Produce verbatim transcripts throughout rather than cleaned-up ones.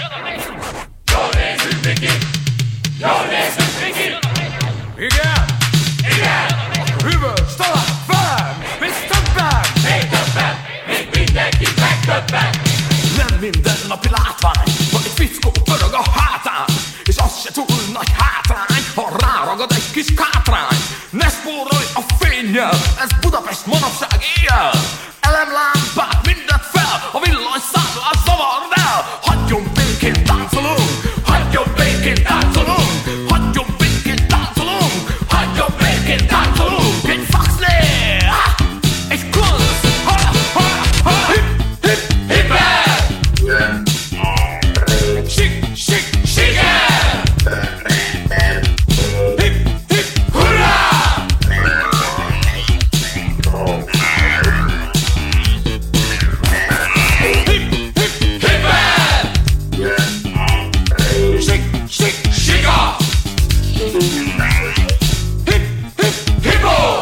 Jól nézzük, Miki! Jól nézzük, Miki! Igen? Igen! Hűvös, talán velem! Még többen! Még többen! Még mindenki megtöbben! Nem mindennapi látvány, hogy egy fickó pörög a hátán, és az se túl nagy hátrány, ha ráragad egy kis kátrány. Ne spórolj a fénnyel, ez Budapest manapság éjjel. Elemlámpát mindent fel, a villanyszámlát zavard el. Hagyjon békén táncolunk, hagyjon békén táncolunk, hagyjon békén táncolunk, hagyjon békén táncolunk. Egy faxné, egy klönc, ha, ha, ha, hip, hip, hipper. Sik, sik, siker. Hip, hip, hurrá. Hip, hip, hipper. Sik, sik, sika. Hip, hip, hippo.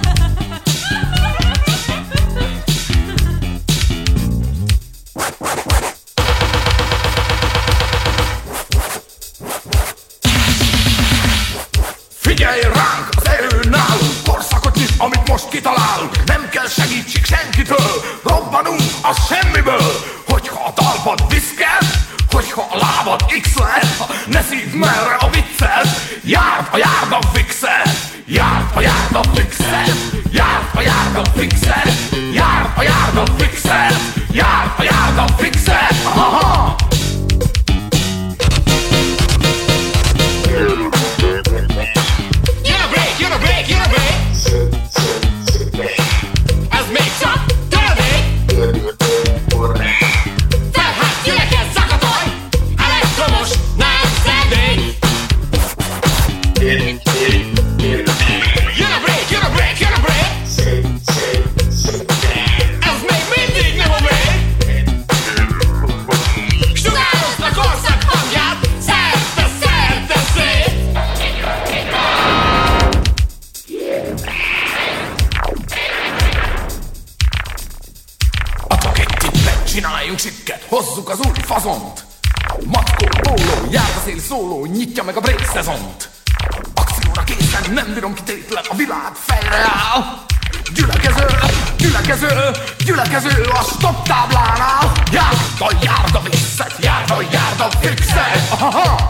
Figyelj ránk, az erő nálunk, korszakot nyit, amit most kitalálunk. Nem kell segítség senkitől, robbanunk a semmiből. Hogyha a talpad viszket, hogyha a lábad x-led, ne szívd merre a viccet. Járd a járda fixet, járd a járda fixet, járd a járda fixet, járd a járda fixet, járd a járda fixet. Aha! Jön a break, jön a break, jön a break! Ez még csak töredék! Felhát gyüleket zakatolj! Elektromos, nem szendék! Jön a break, jön a break, jön a break! Ez még mindig nem a break! Sugározd a korszak hangját, szerte, szerte szét! Adok egy tippet, csináljunk sikket, hozzuk az új fazont. Matkó, póló, járdaszél szóló, nyitja meg a break szezont. Akcióra készen, nem bírom kitétlen, a világ fejre áll. Gyülekező, gyülekező, gyülekező a stop táblánál. Járda, járda visszet, járda, járda fixet. Aha!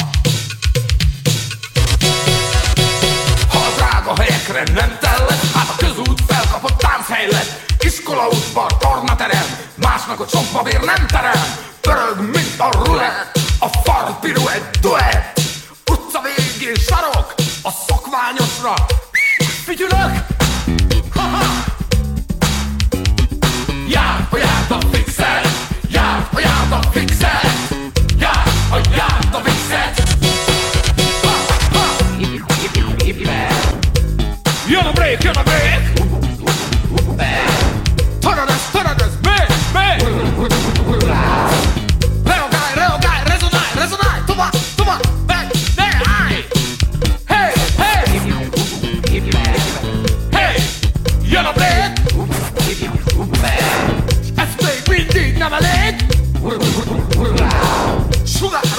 Ha a drága helyekre nem tellett, hát a közút felkapott tánchely lett. Iskola, udvar, tornaterem, másnak a csompabér nem terem. Pörög, mint a rulett, a far piruett duett. Utca végén sarok, a szokványosra figyülök. Ha-ha! Járd a járda fixet, járd a járda fixet, járd a járda fixet. Ha-ha! Jön a break, jön a break. Töredez, töredez, még, még. Reagálj, reagálj, rezonálj, rezonálj. Tovább, tovább, meg, ne állj. Hey, hey. Hey, jön a break. Ez még mindig nem elég. Sugár,